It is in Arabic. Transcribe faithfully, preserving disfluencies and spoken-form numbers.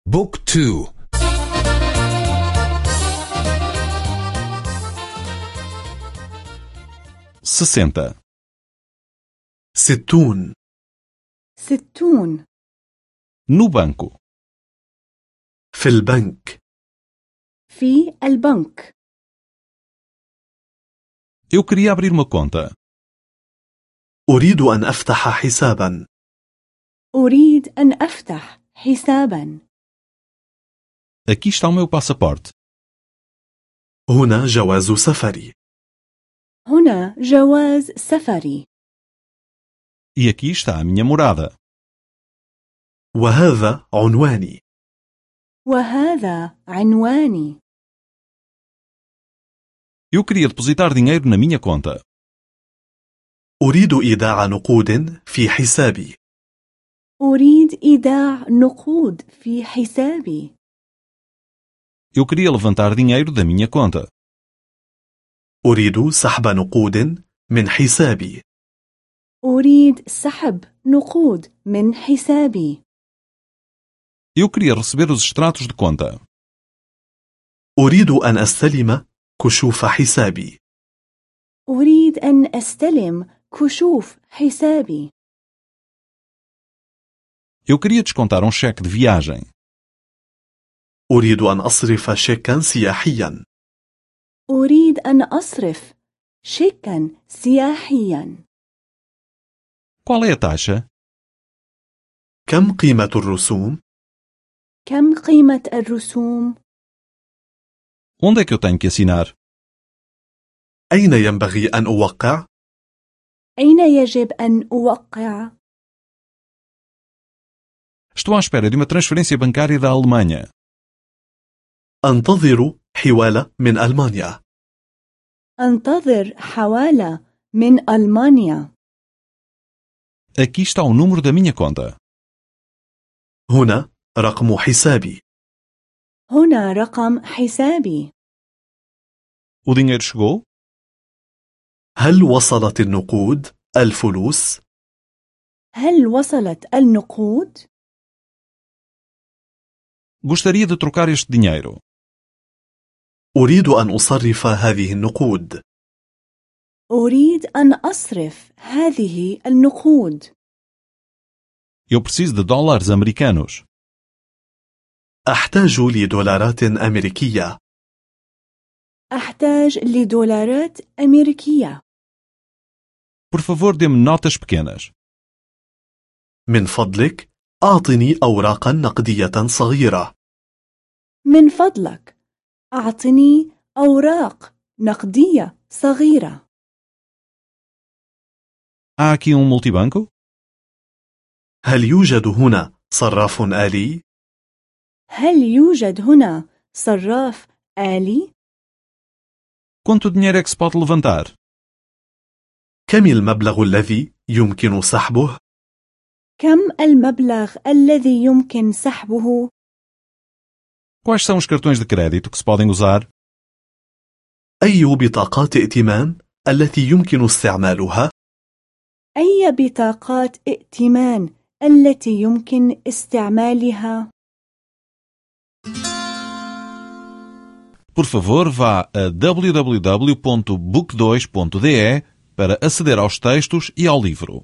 بوك تو. sessenta, ستون. ستون. no banco, في البنك. في البنك. eu queria abrir uma conta. أريد أن أفتح حسابا. أريد أن أفتح حسابا. Aqui está o meu passaporte. هنا جواز سفري. هنا جواز سفري. E aqui está a minha morada. وهذا عنواني. وهذا عنواني. Eu queria depositar dinheiro na minha conta. أريد إيداع نقود في حسابي. أريد إيداع نقود في حسابي. Eu queria levantar dinheiro da minha conta. أريد سحب نقود من حسابي. أريد سحب نقود من حسابي. Eu queria receber os extratos de conta. أريد أن أستلم كشوف حسابي. أريد أن أستلم كشوف حسابي. Eu queria descontar um cheque de viagem. أريد أن أصرف شيكا سياحيا. أريد أن أصرف شيكا سياحيا. Qual é a taxa? كم قيمة الرسوم؟ كم قيمة الرسوم؟ Onde é que eu tenho que assinar? أين ينبغي أن أوقع؟ أين يجب أن أوقع؟ Estou à espera de uma transferência bancária da Alemanha. أنتظر حوالة من ألمانيا. أنتظر حوالة من ألمانيا. Aqui está o número da minha conta. هنا رقم حسابي. هنا رقم حسابي. O dinheiro chegou? هل وصلت النقود الفلوس؟ هل وصلت النقود؟ Gostaria de trocar este dinheiro. أريد أن أصرف هذه النقود. أريد أن أصرف هذه النقود. Eu preciso de dólares americanos. أحتاج لدولارات أمريكية. أحتاج لدولارات أمريكية. Por favor, dê-me notas pequenas. من فضلك أعطني أوراقا نقدية صغيرة. من فضلك أعطني أوراق نقدية صغيرة. Há aqui um multibanco? هل يوجد هنا صراف آلي؟ هل يوجد هنا صراف آلي؟ Quanto dinheiro é que se pode levantar? كم المبلغ الذي يمكن سحبه؟ كم المبلغ الذي يمكن سحبه؟ Quais são os cartões de crédito que se podem usar? أي بطاقات ائتمان التي يمكن استعمالها؟ أي بطاقات ائتمان التي يمكن استعمالها؟ Por favor, vá a w w w ponto book dois ponto d e para aceder aos textos e ao livro.